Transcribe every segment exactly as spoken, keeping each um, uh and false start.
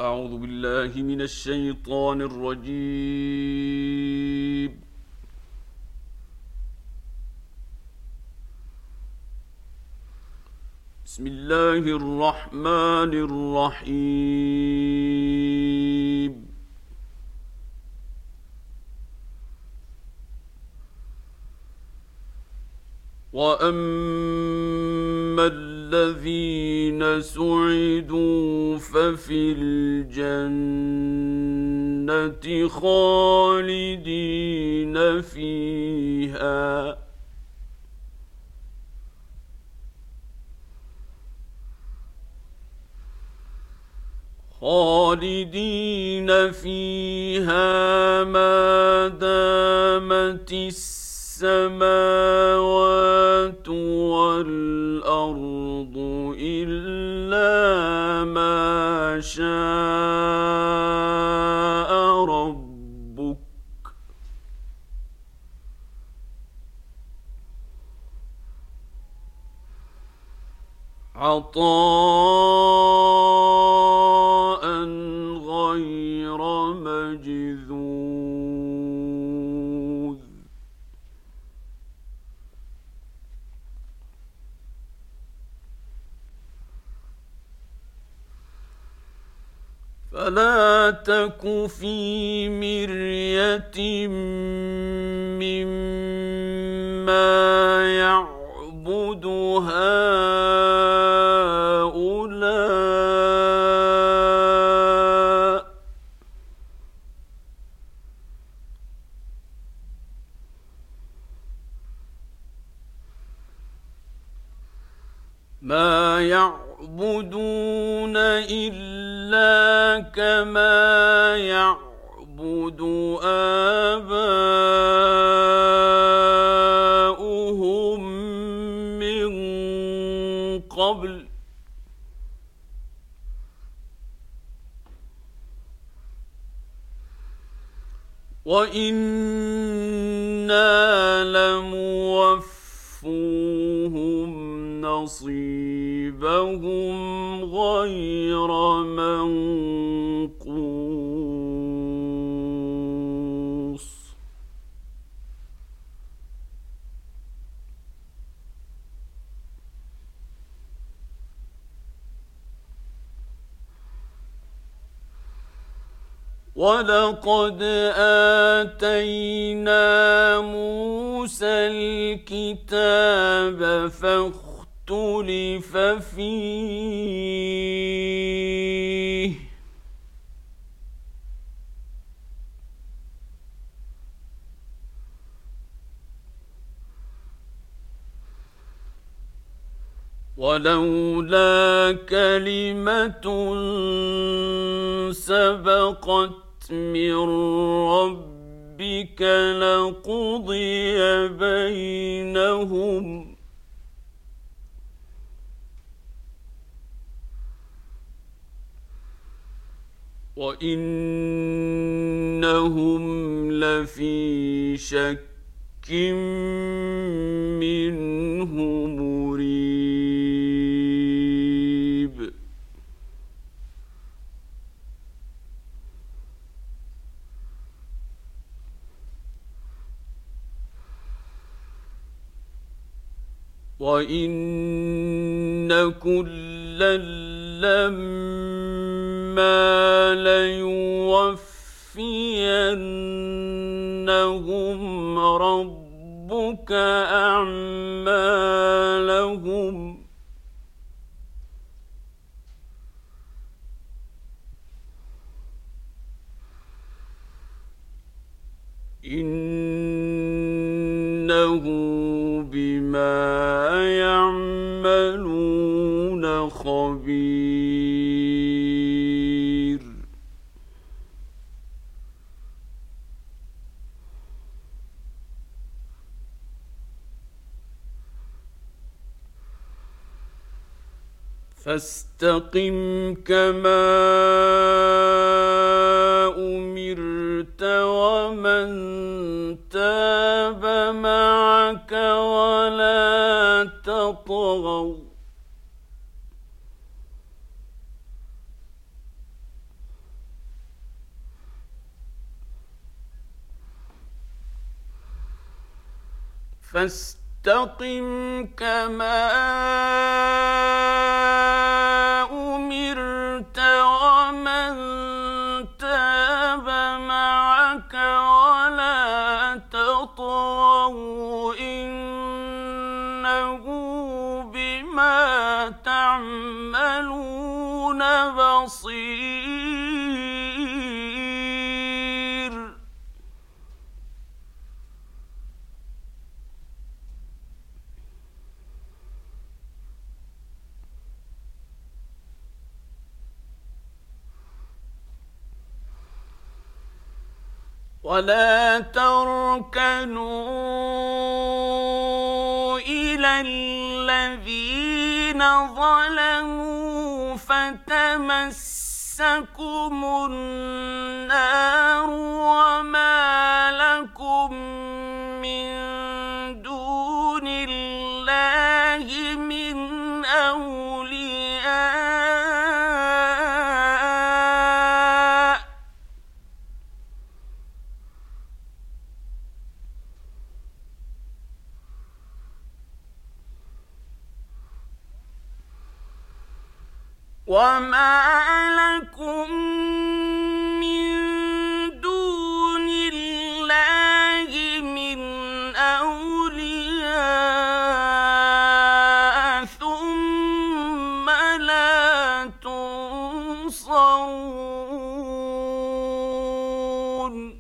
أعوذ بالله من الشيطان الرجيم. بسم الله الرحمن الرحيم. وأما الذين سعدوا ففي الجنة خالدين فيها خالدين فيها ما دامت السماوات والأرض إلا ما شاء ربك عطاء غير مجذوذ. فلا تك في مرية مما يعبد هؤلاء ما يعبدون إلا كما يعبد آباؤهم من قبل وإنا لموفوهم نصيبهم غير منقوص. ولقد آتينا موسى الكتاب فاختلف فيه ولولا كلمة سبقت من ربك لقضي بينهم وإنهم لفي شك منه مريب. وإن كلا لما ليوفينهم ربك أعمالهم إنه بما يعملون خبير. فاستقم كما أمرت ومن تاب معك ولا تطغوا فاستقم كما أمرت ومن تاب معك ولا تطغوا إنه بما تعملون بصير ولا تركنوا إلى الذين ظلموا فتمسكم النار وما لكم من دون الله من أولياء وما لكم من دون الله من أولياء ثم لا تنصرون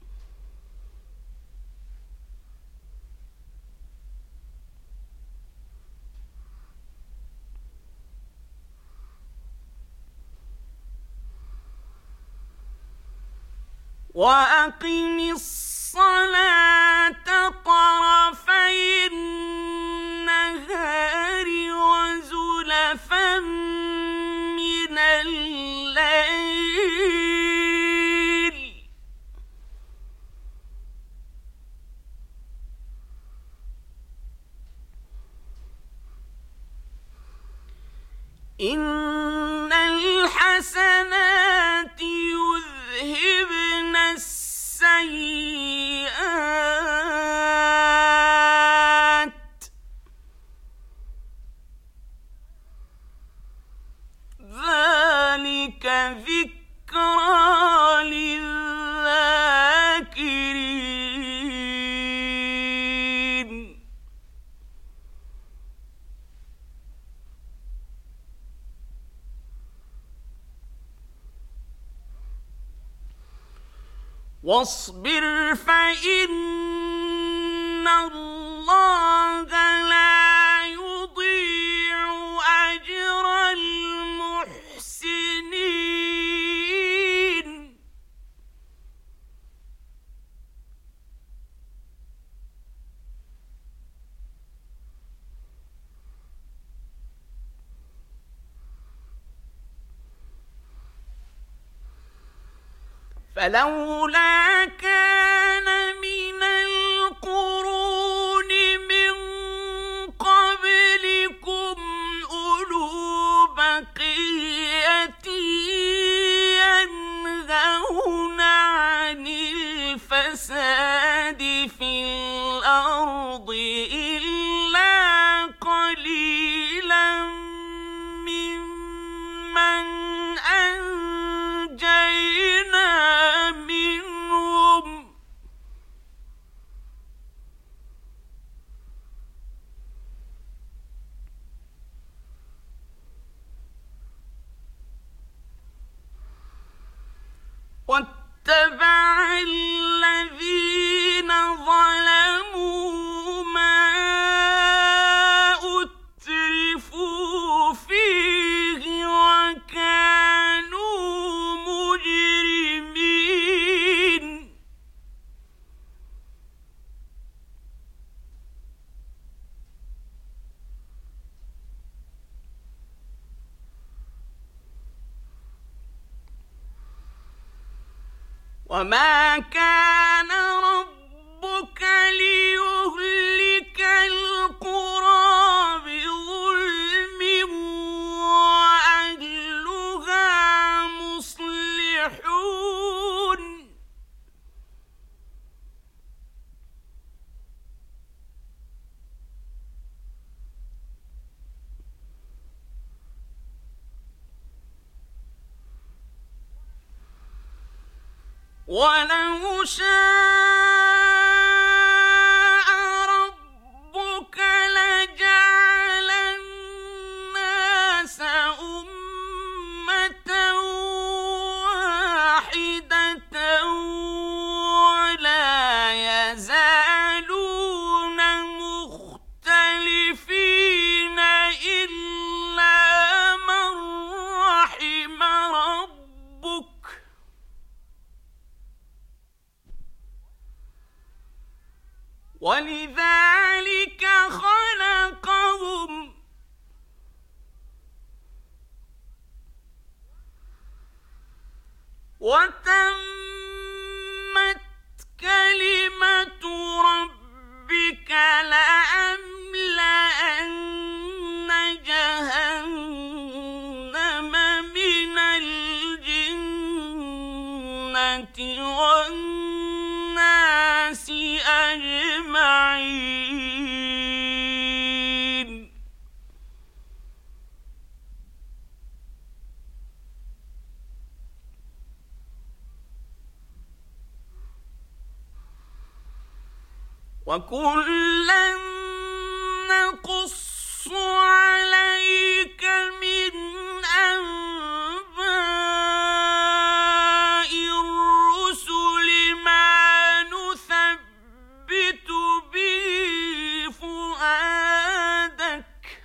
وأقم الصلاة طرفي النهار وزلفا من الليل إن الحسنات يذهبن السيئات ذلك ذكرى للذاكرين واصبر فإن الله لا يضيع أجر المحسنين فلولا كان من القرون من قبلكم أولو بقية ينهون عن الفساد في الأرض إلا قليلا ممن أنجينا منهم واتبع الذين ظلموا ما أترفوا فيه وكانوا مجرمين وما كان ربك ليهلك القرى بظلم وأهلها مصلحون وَلَوْ شَاءَ رَبُّكَ لَجَعَلَ النَّاسَ أُمَّةً وَاحِدَةً وَلَا يَزَالُونَ مُخْتَلِفِينَ إِلَّا مَن رَّحِمَ رَبُّكَ ۚ وَلِذَٰلِكَ خَلَقَهُمْ ۗ وَتَمَّتْ كَلِمَةُ رَبِّكَ لَأَمْلَأَنَّ جَهَنَّمَ مِنَ الْجِنَّةِ وَالنَّاسِ أَجْمَعِينَ. وَكُلًّا نَّقُصُّ عَلَيْكَ مِنْ أَنبَاءِ الرُّسُلِ مَا نُثَبِّتُ بِهِ فُؤَادَكَ ۖ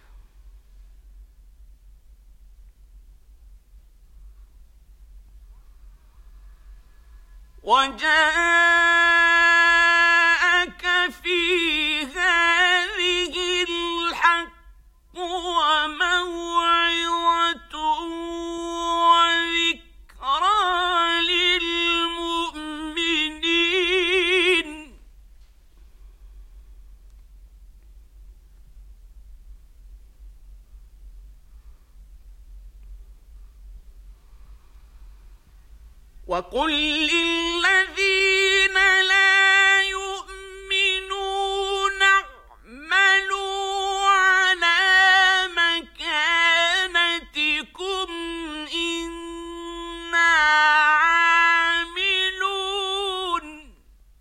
وَجَاءَكَ فِي هَٰذِهِ الْحَقُّ وَمَوْعِظَةٌ وَذِكْرَىٰ لِلْمُؤْمِنِينَ. وَقُل لِّلَّذِينَ لَا يُؤْمِنُونَ اعْمَلُوا عَلَىٰ مَكَانَتِكُمْ إِنَّا عَامِلُونَ ۖ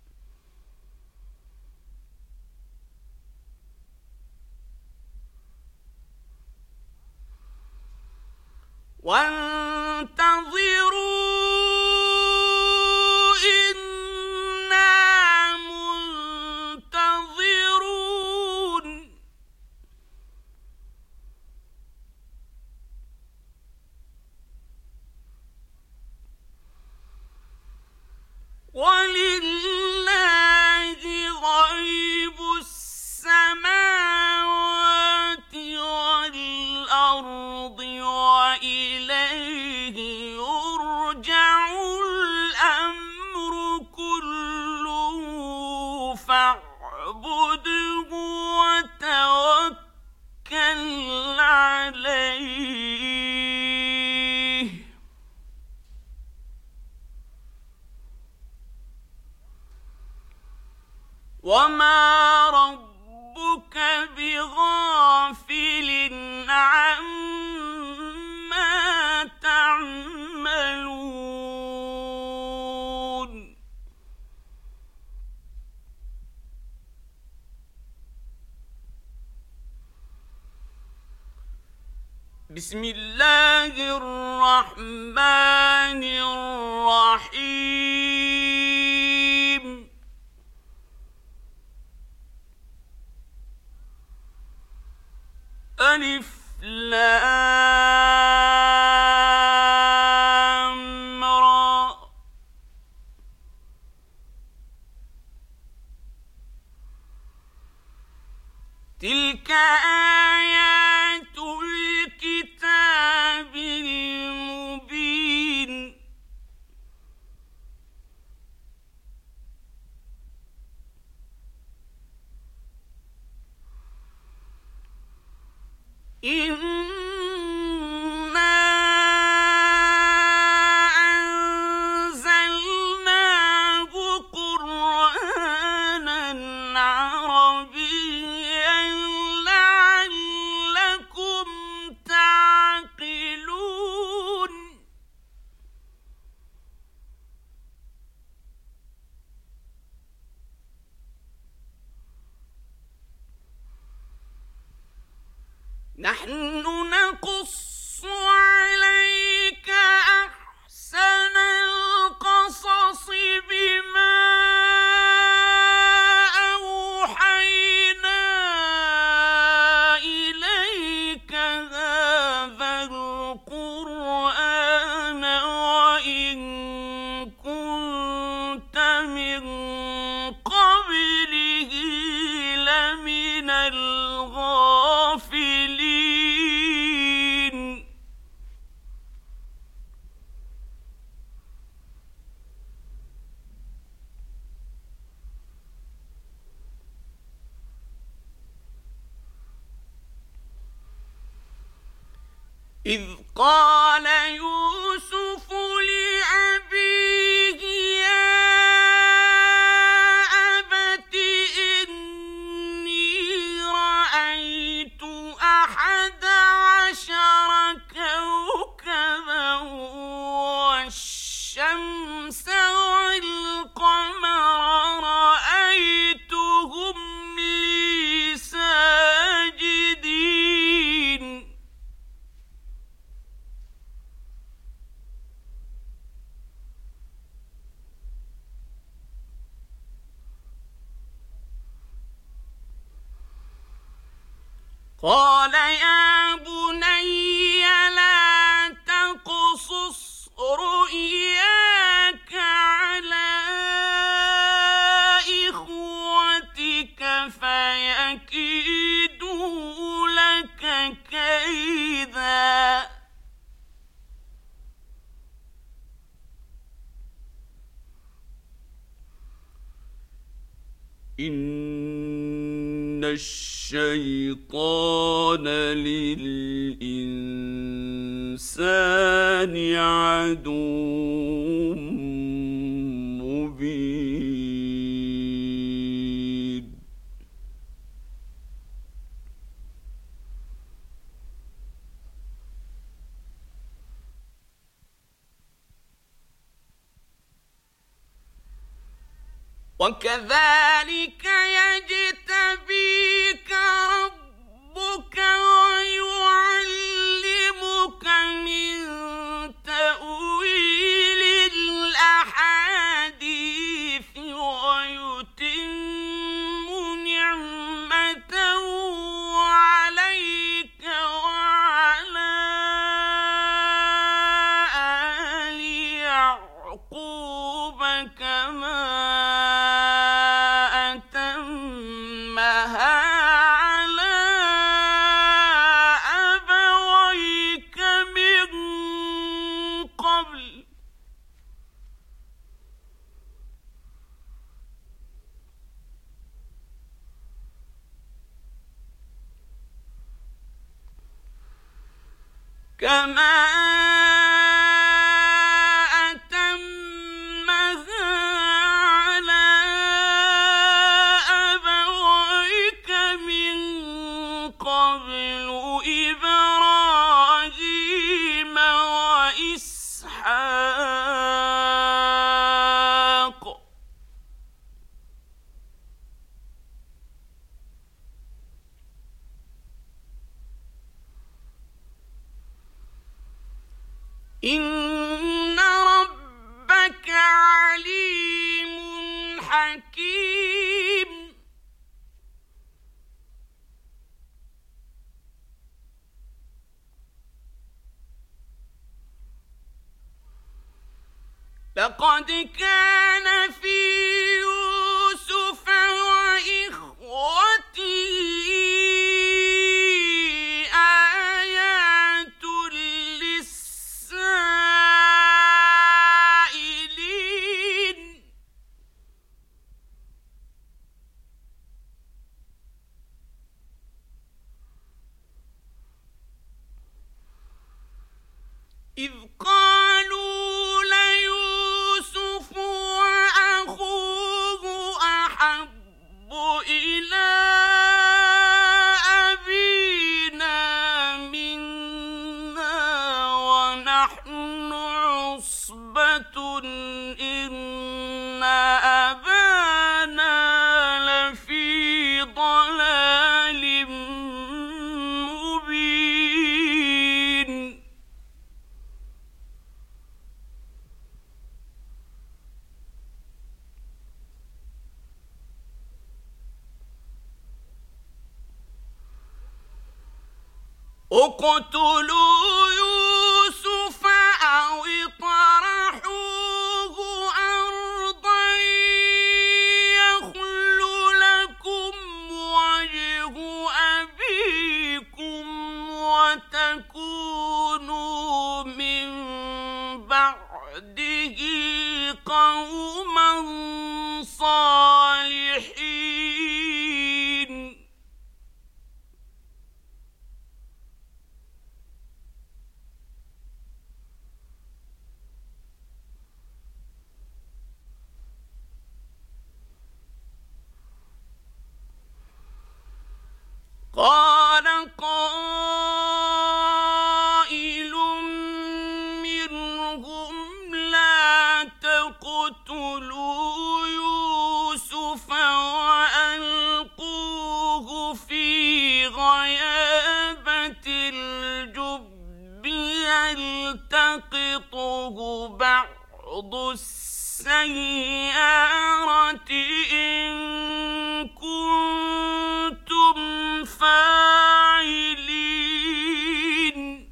وَانتَظِرُوا إِنَّا مُنتَظِرُونَ. وَلِلَّهِ غَيْبُ السَّمَاوَاتِ وَالْأَرْضِ وَإِلَيْهِ يُرْجَعُ الْأَمْرُ كُلُّهُ فَاعْبُدْهُ وَتَوَكَّلْ عَلَيْهِ ۚ وَمَا رَبُّكَ بِغَافِلٍ عَمَّا تَعْمَلُونَ. بسم الله الرحمن الرحيم. ألف لام را، تلك آيات الكتاب المبين. إِنَّا أَنزَلْنَاهُ قُرْآنًا عَرَبِيًّا لَّعَلَّكُمْ نحن نقص عليك أحسن القصص بما أوحينا إليك هذا القرآن وإن كنت من قبله لمن الغافلين إذ قال يوسف لأبيه يا أبت إني رأيت أحد عشر كوكبا والشمس والقمر رأيتهم لي ساجدين قال يا بني لا تقصص رؤياك على إخوتك فيكيدوا لك كيدا إن الشيطان للإنسان عدو مبين وكذلك يجتبيك ربك ويعلمك من تأويل الأحاديث ويتم نعمته عليك وعلى آل يعقوب كما كما أتمها على أبويك من قبل إبراهيم وإسحاق إن ربك عليم حكيم لقد كان في يوسف وإخوته آيات للسائلين إذ قالوا ليوسف وأخوه أحب إلى أبينا منا ونحن عصبة إن أبانا لفي ضلال مبين اقتلوا يوسف أو اطرحوه أرضا يخل لكم وجه أبيكم وتكونوا من بعده قوما صالحين. قال قائل منهم لا تقتلوا يوسف وألقوه في غيابة الجب يلتقطه بعض السيارة إن كنتم فاعلين.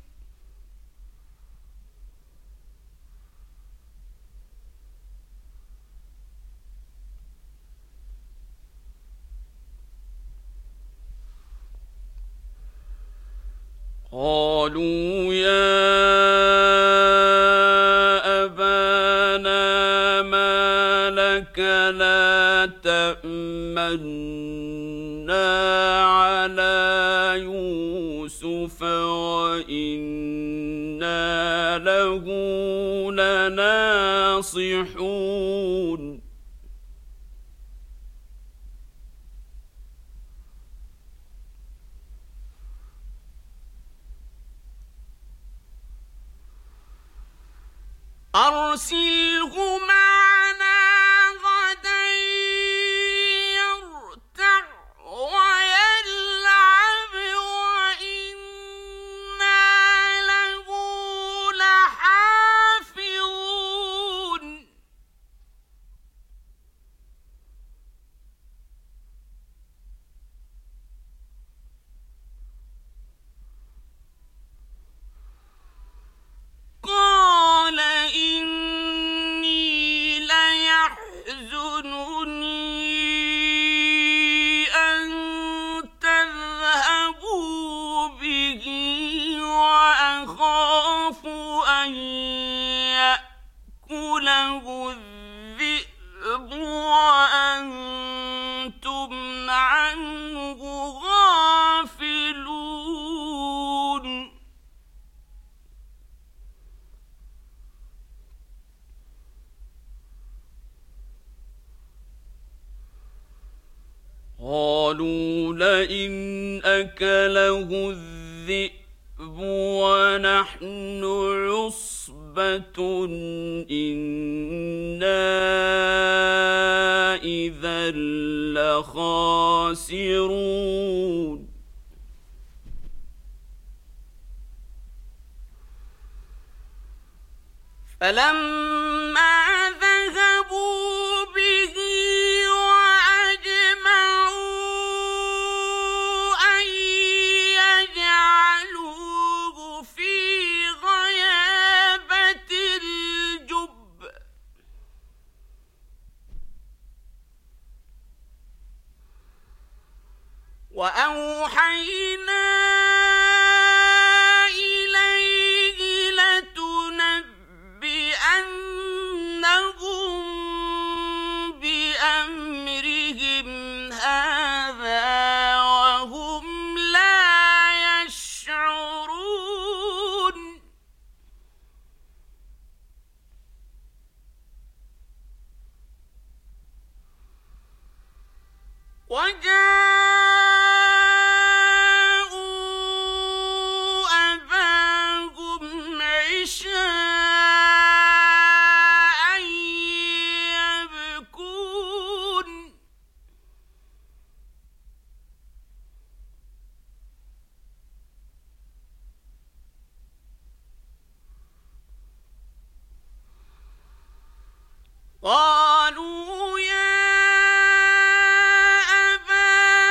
قالوا يا أبانا ما لك لا تأمنا على يوسف وإنا له لناصحون. أرسله معنا غدا يرتع ويلعب وإنا له لحافظون. قال إني ليحزنني أن تذهبوا به وأخاف أن يأكله الذئب وأنتم عنه غافلون. قالوا لئن أكله الذئب ونحن عصبة إنا إذا لخاسرون. فلما ذهبوا به وأوحينا إليه لتنبئنهم بأمرهم هذا وهم لا يشعرون. وجاء قالوا يا أبانا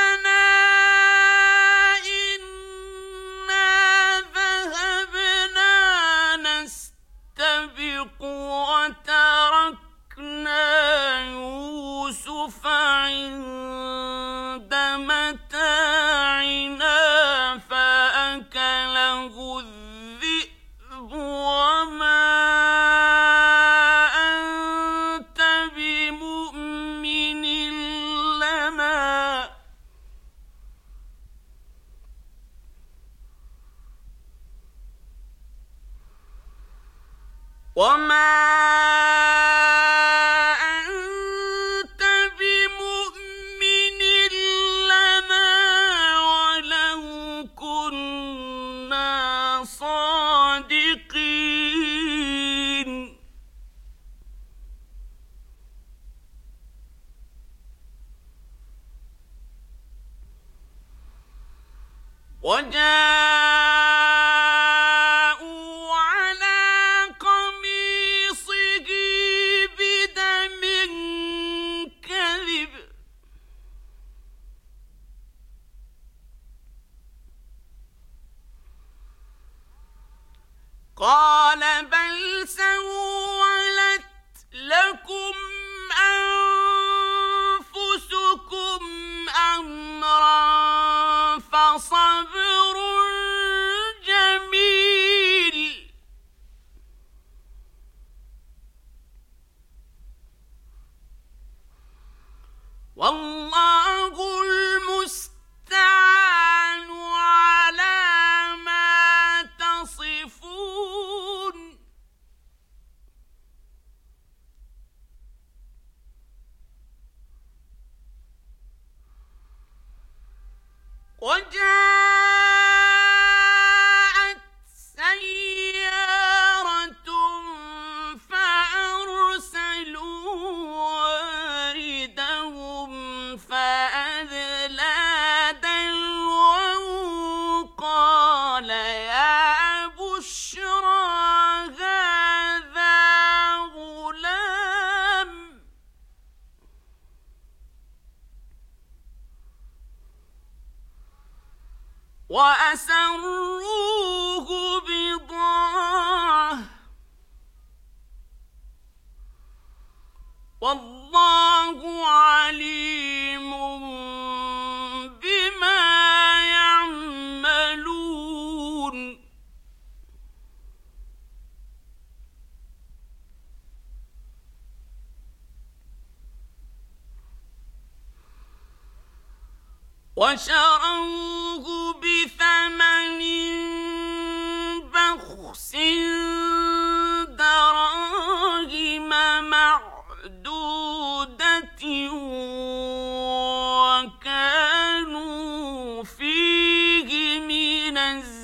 وتركنا يوسف عند متاعنا فأكله الذئب وما أنت بمؤمن لنا وما أنت بمؤمن لنا ولو كنا صادقين وجاءوا على قميصه بدم كذب قال بل سولت لكم أنفسكم أمرا فصبر جميل والله المستعان على ما تصفون وجاءت سيارة فأرسلوا واردهم فأدلى دلوه قال يا بشرى هذا غلام وأسروه بضاعة والله عليم بما يعملون وشروه بثمن بخس دراهم معدودة وكانوا فيه من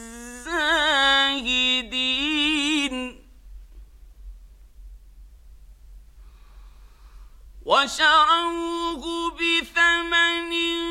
الزاهدين وشروه بثمن